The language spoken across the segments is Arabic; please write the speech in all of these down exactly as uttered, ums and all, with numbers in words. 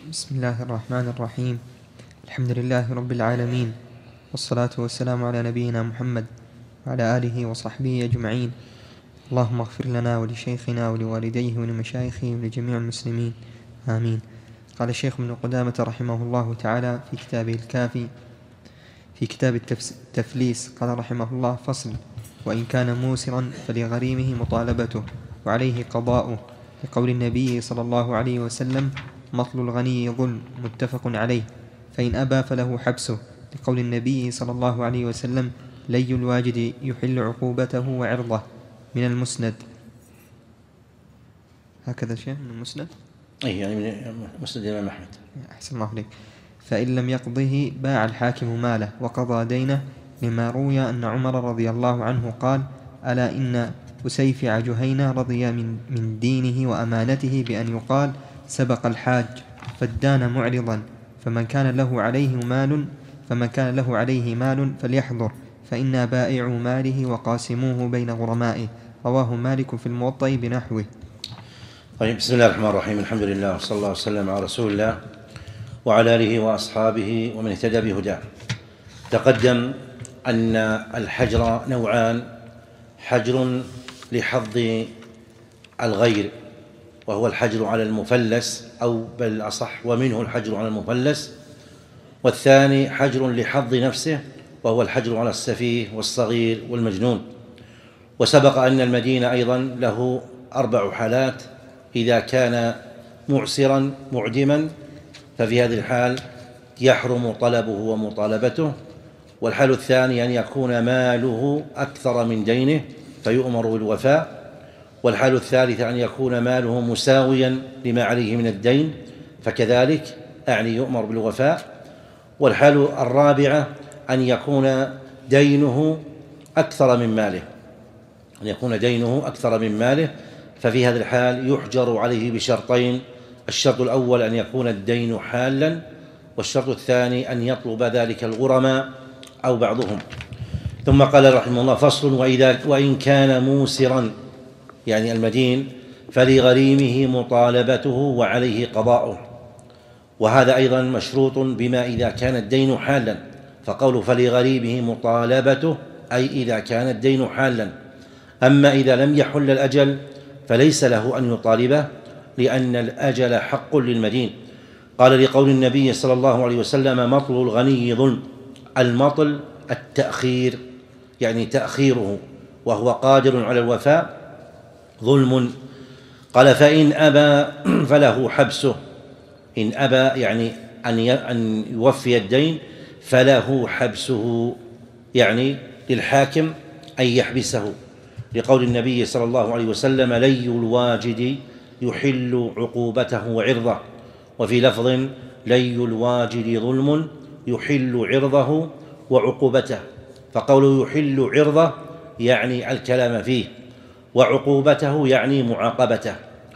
بسم الله الرحمن الرحيم. الحمد لله رب العالمين، والصلاة والسلام على نبينا محمد وعلى آله وصحبه أجمعين. اللهم اغفر لنا ولشيخنا ولوالديه ولمشايخه ولجميع المسلمين، آمين. قال الشيخ ابن قدامة رحمه الله تعالى في كتابه الكافي في كتاب التفليس، قال رحمه الله: فصل: وإن كان موسرا فلغريمه مطالبته وعليه قضاؤه، لقول النبي صلى الله عليه وسلم: مطل الغني ظلم، متفق عليه. فإن أبى فله حبسه، لقول النبي صلى الله عليه وسلم: لي الواجد يحل عقوبته وعرضه، من المسند. هكذا شيء من المسند؟ أي يعني من مسند الإمام أحمد. أحسن الله عليك. فإن لم يقضه باع الحاكم ماله وقضى دينه، لما روي أن عمر رضي الله عنه قال: ألا إن أسيفع جهينة رضي من, من دينه وأمانته بأن يقال: سبق الحاج فدان معرضا، فمن كان له عليه مال فمن كان له عليه مال فليحضر، فإنا بائع ماله وقاسموه بين غرمائه. رواه مالك في الموطأ بنحوه. طيب، بسم الله الرحمن الرحيم. الحمد لله، وصلى الله وسلم على رسول الله وعلى آله وأصحابه ومن اهتدى بهداه. تقدم أن الحجر نوعان: حجر لحظ الغير وهو الحجر على المفلس، أو بل أصح ومنه الحجر على المفلس، والثاني حجر لحظ نفسه وهو الحجر على السفيه والصغير والمجنون. وسبق أن المدين أيضا له أربع حالات: إذا كان معسرا معدما ففي هذه الحال يحرم طلبه ومطالبته، والحال الثاني أن يكون ماله أكثر من دينه فيؤمر بالوفاء، والحال الثالث أن يكون ماله مساويا لما عليه من الدين فكذلك أعني يؤمر بالوفاء، والحال الرابعة أن يكون دينه أكثر من ماله أن يكون دينه أكثر من ماله ففي هذا الحال يحجر عليه بشرطين: الشرط الأول أن يكون الدين حالا، والشرط الثاني أن يطلب ذلك الغرماء أو بعضهم. ثم قال رحمه الله: فصل: وإذا وإن كان موسرا يعني المدين فلغريمه مطالبته وعليه قضاؤه. وهذا أيضا مشروط بما إذا كان الدين حالا، فقوله فلغريمه مطالبته أي إذا كان الدين حالا. أما إذا لم يحل الأجل فليس له أن يطالبه، لأن الأجل حق للمدين. قال لقول النبي صلى الله عليه وسلم: مطل الغني ظلم. المطل التأخير، يعني تأخيره وهو قادر على الوفاء ظلم. قال: فإن أبى فله حبسه. إن أبى يعني أن يوفي الدين فله حبسه، يعني للحاكم أن يحبسه، لقول النبي صلى الله عليه وسلم: لي الواجد يحل عقوبته وعرضه. وفي لفظ: لي الواجد ظلم يحل عرضه وعقوبته. فقوله يحل عرضه يعني الكلام فيه، وعقوبته يعني معاقبته.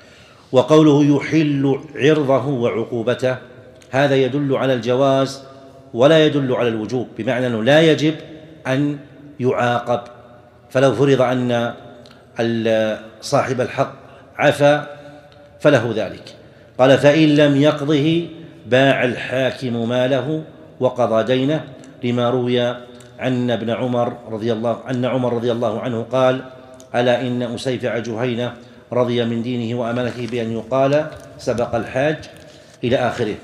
وقوله يحل عرضه وعقوبته هذا يدل على الجواز ولا يدل على الوجوب، بمعنى أنه لا يجب أن يعاقب. فلو فرض أن صاحب الحق عفا فله ذلك. قال: فإن لم يقضه باع الحاكم ماله وقضى دينه، لما روي عن ابن عمر رضي الله أن عمر رضي الله عنه قال: ألا إن أسيفع جهينة رضي من دينه وأمانته بأن يقال: سبق الحاج، إلى آخره.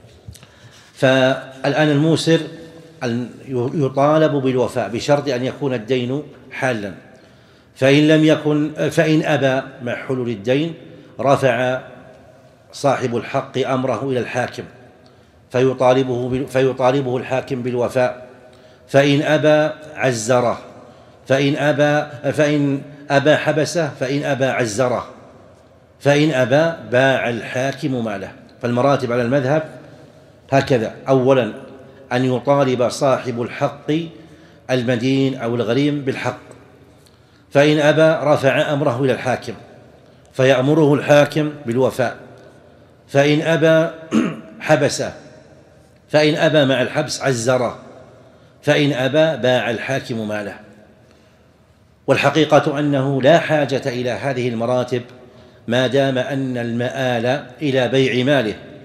فالآن الموسر يطالب بالوفاء بشرط أن يكون الدين حالا. فإن لم يكن فإن أبى مع حلول الدين رفع صاحب الحق أمره إلى الحاكم فيطالبه فيطالبه الحاكم بالوفاء. فإن أبى عزره، فإن أبى فإن أبى حبسه، فإن أبى عزره، فإن أبى باع الحاكم ماله. فالمراتب على المذهب هكذا: أولا أن يطالب صاحب الحق المدين أو الغريم بالحق، فإن أبى رفع أمره إلى الحاكم فيأمره الحاكم بالوفاء، فإن أبى حبسه، فإن أبى مع الحبس عزره، فإن أبى باع الحاكم ماله. والحقيقة أنه لا حاجة إلى هذه المراتب ما دام أن المآل إلى بيع ماله،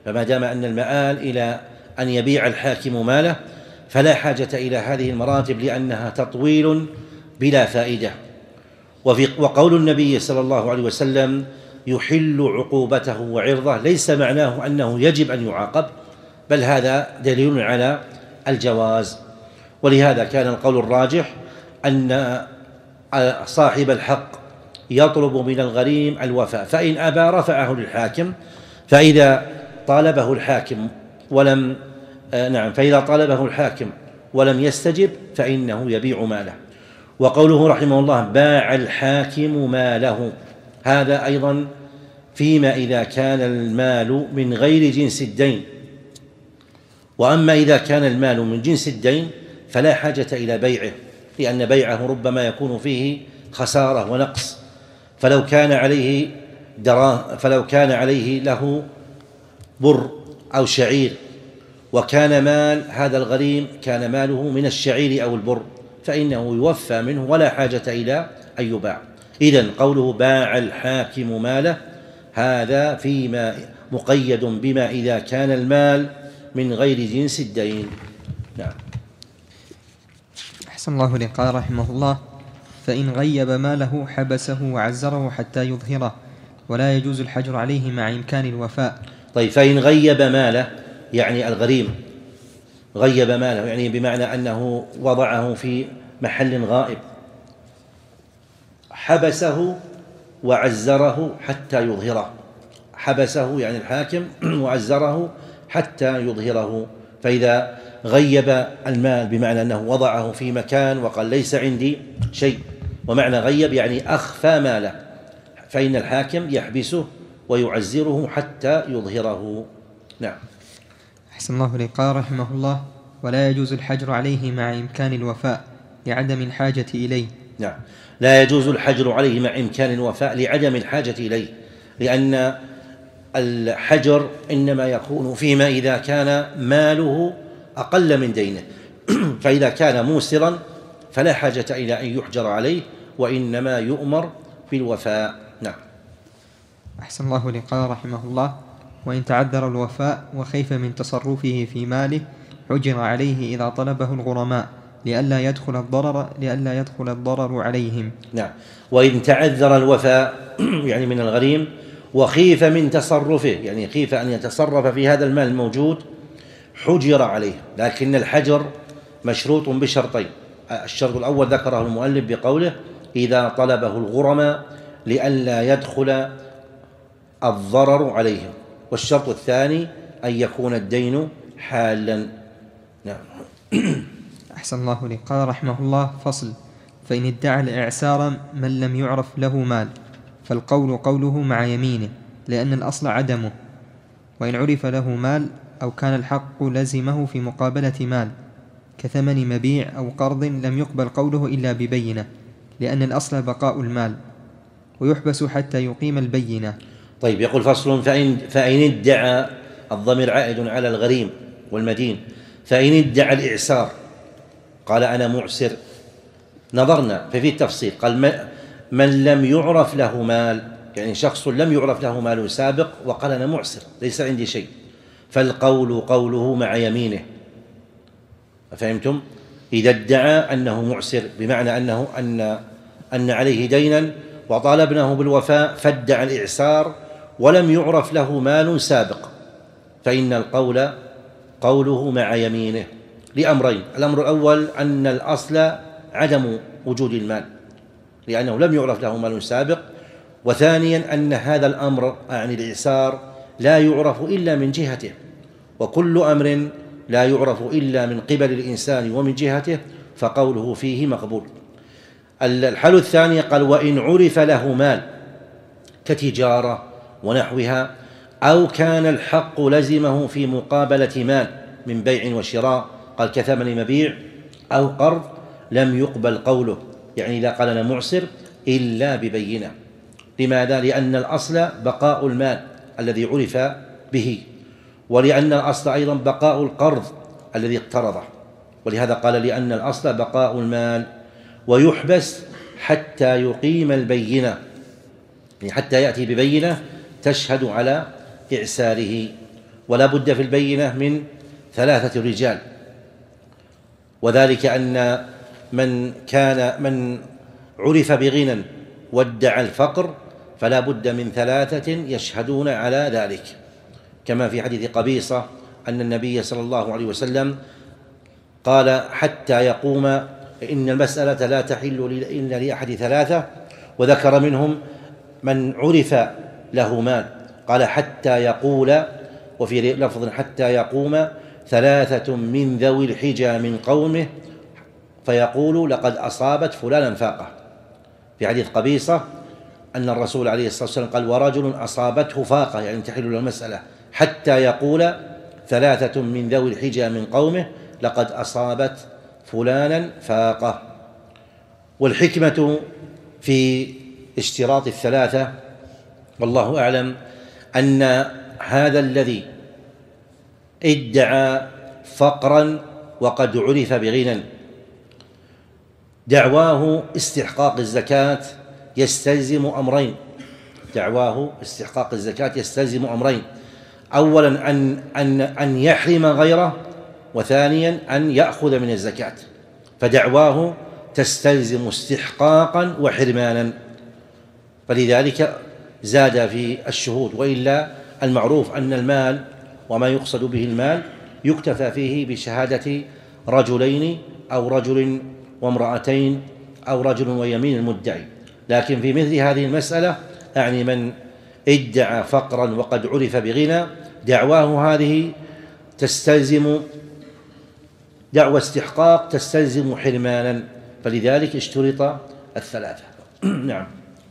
فما دام أن المآل إلى أن يبيع الحاكم ماله فلا حاجة إلى هذه المراتب لأنها تطويل بلا فائدة. وفي وقول النبي صلى الله عليه وسلم يحل عقوبته وعرضه ليس معناه أنه يجب أن يعاقب، بل هذا دليل على الجواز. ولهذا كان القول الراجح أن صاحب الحق يطلب من الغريم الوفاء، فإن أبى رفعه للحاكم، فإذا طالبه الحاكم ولم نعم فإذا طالبه الحاكم ولم يستجب فإنه يبيع ماله. وقوله رحمه الله باع الحاكم ماله، هذا أيضا فيما إذا كان المال من غير جنس الدين. وأما إذا كان المال من جنس الدين فلا حاجة إلى بيعه، لأن بيعه ربما يكون فيه خسارة ونقص. فلو كان عليه دراه فلو كان عليه له بر أو شعير وكان مال هذا الغريم كان ماله من الشعير أو البر فإنه يوفى منه ولا حاجة إلى أن يباع. إذن قوله باع الحاكم ماله هذا فيما مقيد بما إذا كان المال من غير جنس الدين. نعم. أحسن الله إليك. قال رحمه الله فإن غيب ماله حبسه وعزره حتى يظهره ولا يجوز الحجر عليه مع إمكان الوفاء. طيب، فإن غيب ماله يعني الغريم غيب ماله يعني بمعنى أنه وضعه في محل غائب، حبسه وعزره حتى يظهره. حبسه يعني الحاكم وعزره حتى يظهره. فإذا غيب المال بمعنى أنه وضعه في مكان وقال ليس عندي شيء، ومعنى غيب يعني أخفى ماله، فإن الحاكم يحبسه ويعزره حتى يظهره. نعم. أحسن الله إليك. قال رحمه الله ولا يجوز الحجر عليه مع إمكان الوفاء لعدم الحاجة إليه. نعم، لا يجوز الحجر عليه مع إمكان الوفاء لعدم الحاجة إليه، لأن الحجر إنما يكون فيما إذا كان ماله أقل من دينه فإذا كان موسرا فلا حاجة إلى أن يحجر عليه، وإنما يؤمر بالوفاء. نعم. أحسن الله إليك. قال رحمه الله وإن تعذر الوفاء وخيف من تصرفه في ماله حجر عليه إذا طلبه الغرماء لئلا يدخل الضرر لئلا يدخل الضرر عليهم. نعم. وإن تعذر الوفاء يعني من الغريم وخيف من تصرفه يعني خيف أن يتصرف في هذا المال الموجود حجر عليه، لكن الحجر مشروط بشرطين. الشرط الأول ذكره المؤلف بقوله إذا طلبه الغرماء لئلا يدخل الضرر عليهم، والشرط الثاني أن يكون الدين حالا. نعم. أحسن الله إليك. قال رحمه الله فصل فإن ادعى الإعسار من لم يعرف له مال فالقول قوله مع يمينه لأن الأصل عدمه، وإن عرف له مال أو كان الحق لزمه في مقابلة مال كثمن مبيع أو قرض لم يقبل قوله إلا ببينة لأن الأصل بقاء المال ويحبس حتى يقيم البينة. طيب، يقول فصل فإن, فإن ادعى، الضمير عائد على الغريم والمدين، فإن ادعى الإعسار قال أنا معسر، نظرنا ففي التفصيل قال من لم يعرف له مال يعني شخص لم يعرف له مال سابق وقال أنا معسر ليس عندي شيء، فالقول قوله مع يمينه. فهمتم؟ إذا ادعى أنه معسر بمعنى أنه أن أن عليه دينا وطالبناه بالوفاء فادعى الإعسار ولم يعرف له مال سابق، فإن القول قوله مع يمينه لأمرين. الأمر الأول أن الأصل عدم وجود المال لأنه لم يعرف له مال سابق، وثانيا أن هذا الأمر يعني الإعسار لا يعرف إلا من جهته، وكل أمر لا يعرف إلا من قبل الإنسان ومن جهته فقوله فيه مقبول. الحال الثاني قال وإن عرف له مال كتجارة ونحوها أو كان الحق لزمه في مقابلة مال من بيع وشراء، قال كثمن مبيع أو قرض لم يقبل قوله يعني لا قال أنا معسر إلا ببينة. لماذا؟ لأن الأصل بقاء المال الذي عرف به، ولأن الأصل أيضا بقاء القرض الذي اقترضه، ولهذا قال لأن الأصل بقاء المال ويحبس حتى يقيم البينة يعني حتى يأتي ببينة تشهد على إعساره. ولا بد في البينة من ثلاثة رجال، وذلك أن من كان من عرف بغنى وادعى الفقر فلا بد من ثلاثة يشهدون على ذلك، كما في حديث قبيصة أن النبي صلى الله عليه وسلم قال حتى يقوم إن المسألة لا تحل إلا لأحد ثلاثة، وذكر منهم من عرف له مال، قال حتى يقول، وفي لفظ حتى يقوم ثلاثة من ذوي الحجى من قومه فيقول لقد أصابت فلانا فاقة. في حديث قبيصة أن الرسول عليه الصلاة والسلام قال ورجل أصابته فاقة، يعني تحل له المسألة، حتى يقول ثلاثة من ذوي الحجى من قومه لقد أصابت فلانا فاقة. والحكمة في اشتراط الثلاثة والله أعلم أن هذا الذي ادعى فقرا وقد عرف بغنى دعواه استحقاق الزكاة يستلزم أمرين دعواه استحقاق الزكاة يستلزم أمرين أولا أن, أن, أن يحرم غيره، وثانيا أن يأخذ من الزكاة، فدعواه تستلزم استحقاقا وحرمانا، فلذلك زاد في الشهود، وإلا المعروف أن المال وما يقصد به المال يكتفى فيه بشهادة رجلين أو رجل وامرأتين أو رجل ويمين المدعي، لكن في مثل هذه المسألة يعني من ادعى فقرا وقد عرف بغنى دعواه هذه تستلزم دعوى استحقاق تستلزم حرمانا، فلذلك اشترط الثلاثة. نعم.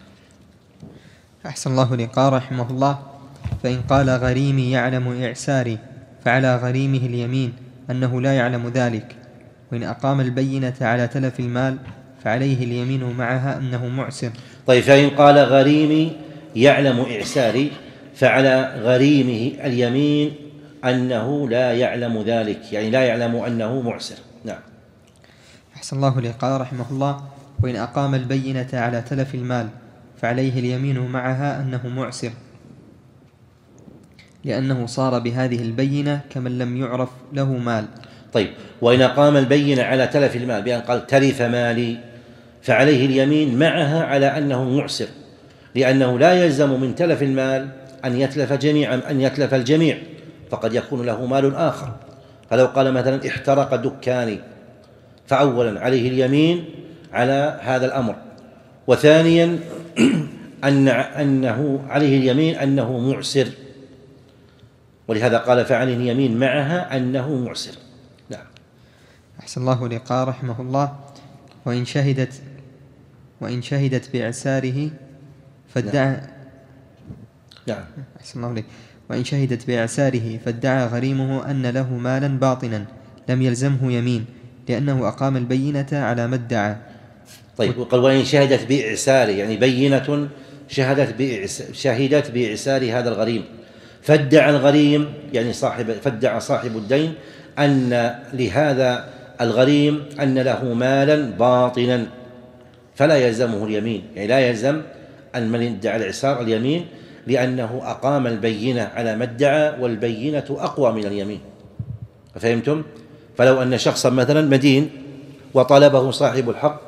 أحسن الله إليك. قال رحمه الله: فإن قال غريمي يعلم إعساري فعلى غريمه اليمين أنه لا يعلم ذلك، وإن أقام البينة على تلف المال فعليه اليمين معها أنه معسر. طيب، فإن قال غريمي يعلم إعساري فعلى غريمه اليمين أنه لا يعلم ذلك، يعني لا يعلم أنه معسر. نعم. أحسن الله إليك. قال رحمه الله: وإن أقام البينة على تلف المال فعليه اليمين معها أنه معسر، لأنه صار بهذه البينة كمن لم يعرف له مال. طيب، وإن أقام البينة على تلف المال بأن قال تلف مالي فعليه اليمين معها على أنه معسر، لأنه لا يلزم من تلف المال أن يتلف جميعا أن يتلف الجميع، فقد يكون له مال آخر. فلو قال مثلا احترق دكاني فأولا عليه اليمين على هذا الأمر، وثانيا أن أنه عليه اليمين أنه معسر، ولهذا قال فعليه اليمين معها أنه معسر. نعم. أحسن الله إليك. قال رحمه الله: وإن شهدت وإن شهدت بإعساره فادعى نعم. أحسن الله إليك. وإن شهدت بإعساره فادعى غريمه أن له مالا باطنا لم يلزمه يمين، لأنه أقام البينة على ما ادعى. طيب، وقال وإن شهدت بإعساره، يعني بينة شهدت بإعس... شهدت بإعسار هذا الغريم، فادعى الغريم يعني صاحب فادعى صاحب الدين أن لهذا الغريم أن له مالا باطنا فلا يلزمه اليمين، يعني لا يلزم أن من ادعى الإعسار اليمين، لأنه أقام البينة على ما ادعى، والبينة أقوى من اليمين. فهمتم؟ فلو أن شخصا مثلا مدين وطلبه صاحب الحق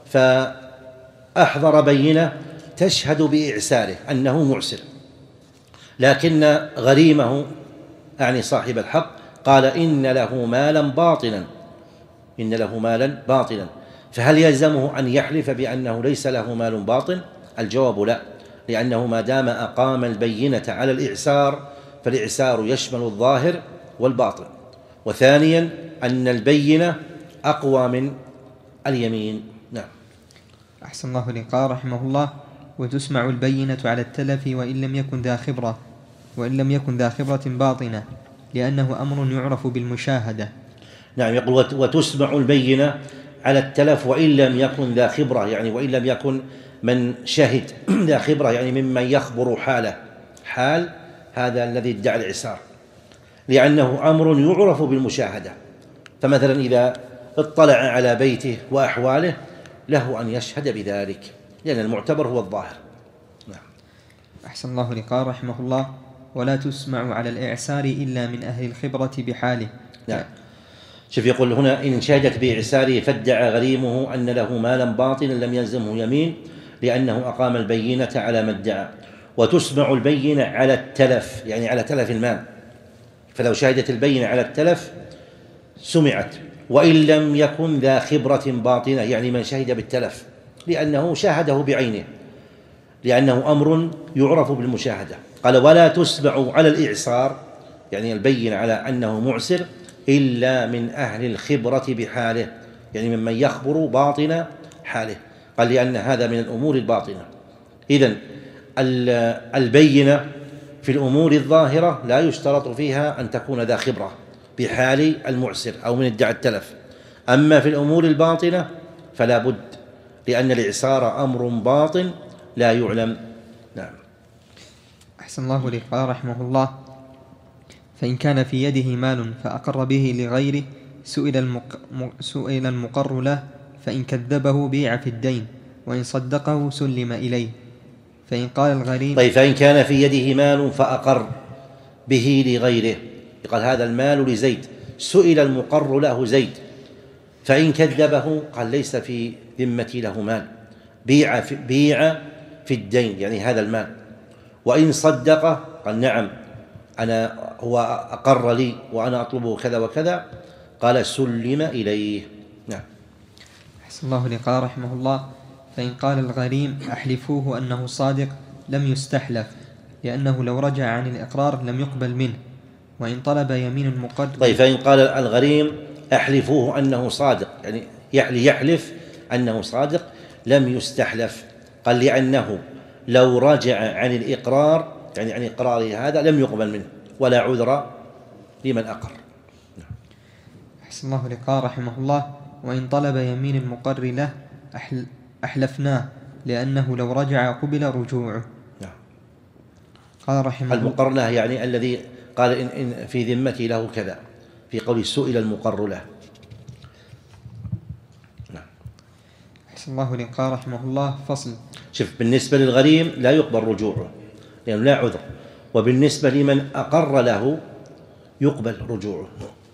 فأحضر بينة تشهد بإعساره أنه معسر، لكن غريمه يعني صاحب الحق قال إن له مالا باطنا إن له مالا باطنا فهل يلزمه أن يحلف بأنه ليس له مال باطن؟ الجواب لا، لأنه ما دام أقام البينة على الإعسار فالإعسار يشمل الظاهر والباطن، وثانيا أن البينة أقوى من اليمين. نعم. أحسن الله إليك. قال رحمه الله: وتسمع البينة على التلف وإن لم يكن ذا خبرة وإن لم يكن ذا خبرة باطنة، لأنه أمر يعرف بالمشاهدة. نعم. يقول وتسمع البينة على التلف وإن لم يكن ذا خبرة، يعني وإن لم يكن من شهد ذا خبرة، يعني ممن يخبر حاله حال هذا الذي ادعى الإعسار، لأنه أمر يعرف بالمشاهدة. فمثلا إذا اطلع على بيته وأحواله له أن يشهد بذلك، لأن المعتبر هو الظاهر. نعم. أحسن الله إليك. قال رحمه الله: ولا تسمع على الإعسار إلا من أهل الخبرة بحاله. نعم. شوف يقول هنا: إن شهدت بإعساره فادعى غريمه أن له مالا باطلا لم يلزمه يمين لأنه أقام البينة على ما ادعى. وتسمع البينة على التلف، يعني على تلف المال، فلو شهدت البينة على التلف سمعت، وإن لم يكن ذا خبرة باطنة، يعني من شهد بالتلف لأنه شاهده بعينه، لأنه أمر يعرف بالمشاهدة. قال: ولا تسمع على الإعسار، يعني البين على أنه معسر، إلا من أهل الخبرة بحاله، يعني ممن يخبر باطن حاله. قال: لأن هذا من الأمور الباطنة. إذن البينة في الأمور الظاهرة لا يشترط فيها أن تكون ذا خبرة بحال المعسر أو من ادعى التلف. أما في الأمور الباطنة فلا بد، لأن الإعسار أمر باطن لا يعلم. نعم. أحسن الله إليك. قال رحمه الله: فإن كان في يده مال فأقر به لغيره سئل, المق... سئل المقر له، فإن كذبه بيع في الدين، وإن صدقه سلم إليه. فإن قال الغريم: طيب، فإن كان في يده مال فأقر به لغيره، قال هذا المال لزيد، سئل المقر له زيد، فإن كذبه قال ليس في ذمتي له مال، بيع في, بيع في الدين، يعني هذا المال. وإن صدقه قال نعم أنا هو أقر لي وأنا أطلبه كذا وكذا، قال سلم إليه. نعم. أحسن الله إليك. قال رحمه الله: فإن قال الغريم: أحلفوه أنه صادق، لم يستحلف، لأنه لو رجع عن الإقرار لم يقبل منه. وإن طلب يمين المقر. طيب، فإن قال الغريم: أحلفوه أنه صادق، يعني يحلف أنه صادق، لم يستحلف، قال لأنه لو رجع عن الإقرار، يعني عن إقراره هذا، لم يقبل منه ولا عذر لمن أقر. أحسن الله إليك. قال رحمه الله: وإن طلب يمين المقر له أحل أحلفناه، لأنه لو رجع قبل رجوعه. نعم. قال رحمه الله: المقر له يعني الذي قال إن, إن في ذمتي له كذا، في قول سئل المقر له. نعم. أحسن الله إليك. قال رحمه الله: فصل. شوف، بالنسبة للغريم لا يقبل رجوعه لأنه لا عذر، وبالنسبة لمن أقر له يقبل رجوعه.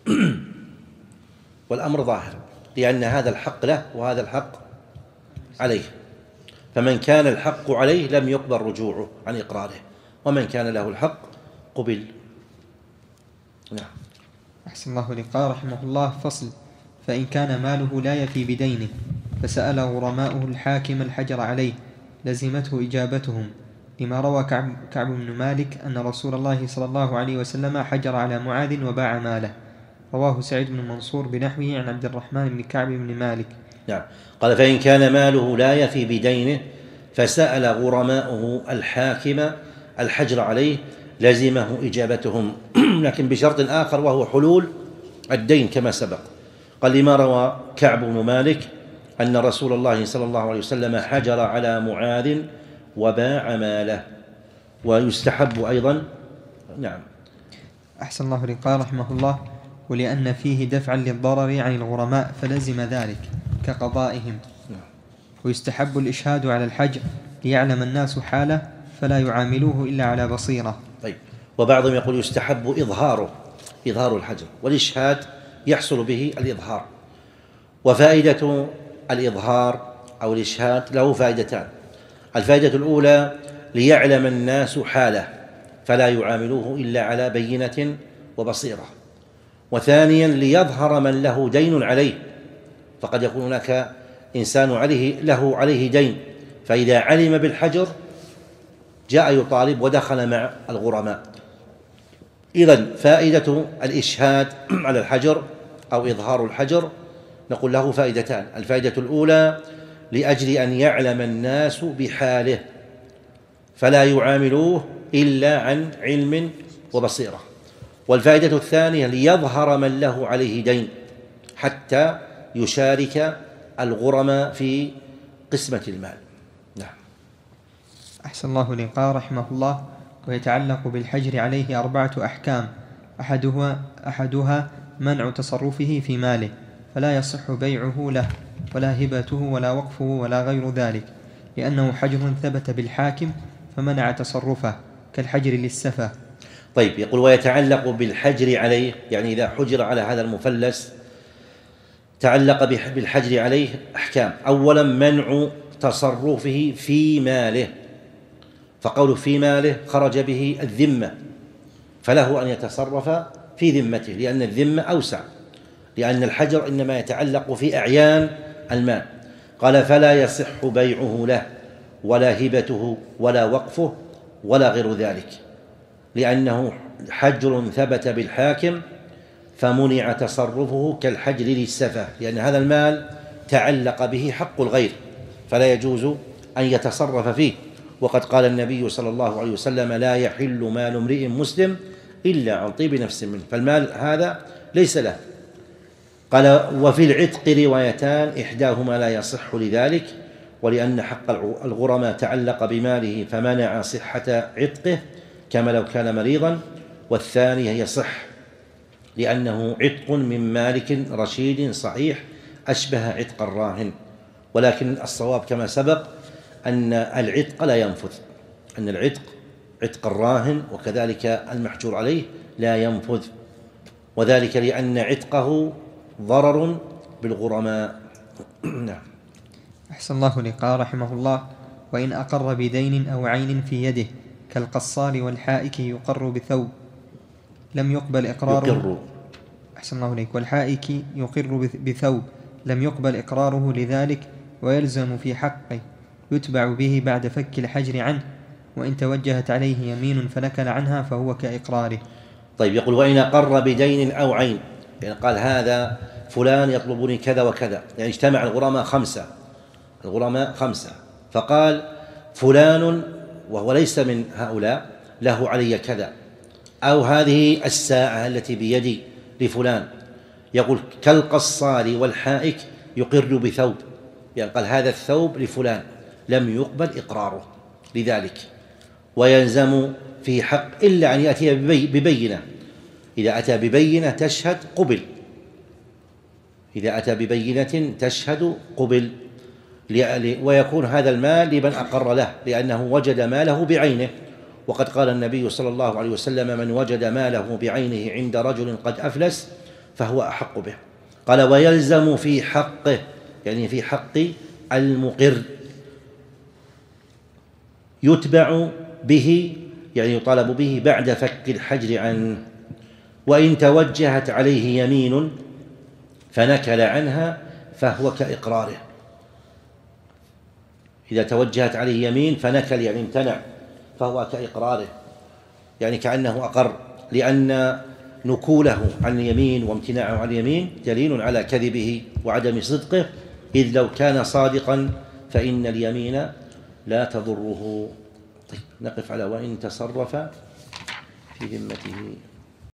والأمر ظاهر، لأن هذا الحق له وهذا الحق عليه، فمن كان الحق عليه لم يقبل رجوعه عن إقراره، ومن كان له الحق قبل. نعم. أحسن الله إليك. قال رحمه الله: فصل. فإن كان ماله لا يفي بدينه فسأل غرماؤه الحاكم الحجر عليه لزمته إجابتهم، لما روى كعب, كعب بن مالك أن رسول الله صلى الله عليه وسلم حجر على معاذ وباع ماله. رواه سعيد بن منصور بنحوه عن عبد الرحمن بن كعب بن مالك. نعم. قال: فإن كان ماله لا يفي بدينه فسأل غرماؤه الحاكم الحجر عليه لزمه إجابتهم، لكن بشرط آخر وهو حلول الدين كما سبق. قال: لما روى كعب بن مالك أن رسول الله صلى الله عليه وسلم حجر على معاذ وباع ماله. ويستحب أيضا. نعم. أحسن الله إليك. قال رحمه الله: ولأن فيه دفعا للضرر عن الغرماء فلزم ذلك كقضائهم. ويستحب الإشهاد على الحجر ليعلم الناس حاله فلا يعاملوه إلا على بصيرة. طيب. وبعضهم يقول يستحب إظهاره، إظهار الحجر، والإشهاد يحصل به الإظهار. وفائدة الإظهار أو الإشهاد له فائدتان: الفائدة الأولى ليعلم الناس حاله فلا يعاملوه إلا على بينة وبصيرة. وثانيا ليظهر من له دين عليه، فقد يكون هناك إنسان عليه له عليه دين، فإذا علم بالحجر جاء يطالب ودخل مع الغرماء. إذن فائدة الإشهاد على الحجر أو إظهار الحجر نقول له فائدتان: الفائدة الأولى لأجل أن يعلم الناس بحاله فلا يعاملوه إلا عن علم وبصيرة. والفائدة الثانية ليظهر من له عليه دين حتى يشارك الغرماء في قسمة المال. نعم. أحسن الله إليك. قال رحمه الله: ويتعلق بالحجر عليه أربعة أحكام، أحدها, أحدها منع تصرفه في ماله، فلا يصح بيعه له ولا هبته ولا وقفه ولا غير ذلك، لأنه حجر ثبت بالحاكم فمنع تصرفه، كالحجر للسفة. طيب، يقول ويتعلق بالحجر عليه، يعني إذا حجر على هذا المفلس تعلق بالحجر عليه أحكام. أولا منع تصرفه في ماله، فقوله في ماله خرج به الذمة، فله أن يتصرف في ذمته، لأن الذمة أوسع، لأن الحجر إنما يتعلق في أعيان المال. قال فلا يصح بيعه له ولا هبته ولا وقفه ولا غير ذلك، لأنه حجر ثبت بالحاكم فمنع تصرفه كالحجر للسفة، لأن هذا المال تعلق به حق الغير فلا يجوز أن يتصرف فيه. وقد قال النبي صلى الله عليه وسلم لا يحل مال امرئ مسلم إلا عن طيب نفس منه، فالمال هذا ليس له. قال وفي العتق روايتان، إحداهما لا يصح لذلك، ولأن حق الغرماء تعلق بماله فمنع صحة عتقه كما لو كان مريضا، والثانية يصح لأنه عتق من مالك رشيد صحيح أشبه عتق الراهن. ولكن الصواب كما سبق أن العتق لا ينفذ، أن العتق عتق الراهن وكذلك المحجور عليه لا ينفذ، وذلك لأن عتقه ضرر بالغرماء. نعم. أحسن الله لك. قال رحمه الله وإن أقر بدين أو عين في يده كالقصار والحائك يقر بثوب لم يقبل إقراره يقر. أحسن الله لك. والحائك يقر بثوب لم يقبل إقراره لذلك، ويلزم في حقه يتبع به بعد فك الحجر عنه، وإن توجهت عليه يمين فنكل عنها فهو كإقراره. طيب، يقول وإن أقر بدين أو عين، يعني قال هذا فلان يطلبني كذا وكذا، يعني اجتمع الغرماء خمسة، الغرماء خمسة، فقال فلان وهو ليس من هؤلاء له علي كذا، أو هذه الساعة التي بيدي لفلان، يقول كالقصار والحائك يقر بثوب، يعني قال هذا الثوب لفلان لم يقبل إقراره لذلك، ويلزم في حق إلا أن يأتي ببينة، إذا أتى ببينة تشهد قبل، إذا أتى ببينة تشهد قبل، ويكون هذا المال لمن أقر له لأنه وجد ماله بعينه. وقد قال النبي صلى الله عليه وسلم من وجد ماله بعينه عند رجل قد أفلس فهو أحق به. قال ويلزم في حقه، يعني في حق المقر، يتبع به، يعني يطالب به بعد فك الحجر عنه، وإن توجهت عليه يمين فنكل عنها فهو كإقراره. إذا توجهت عليه يمين فنكل يعني امتنع فهو كإقراره، يعني كأنه أقر، لأن نكوله عن اليمين وامتناعه عن اليمين دليل على كذبه وعدم صدقه، إذ لو كان صادقا فإن اليمين لا تضره. طيب، نقف على وإن تصرف في ذمته.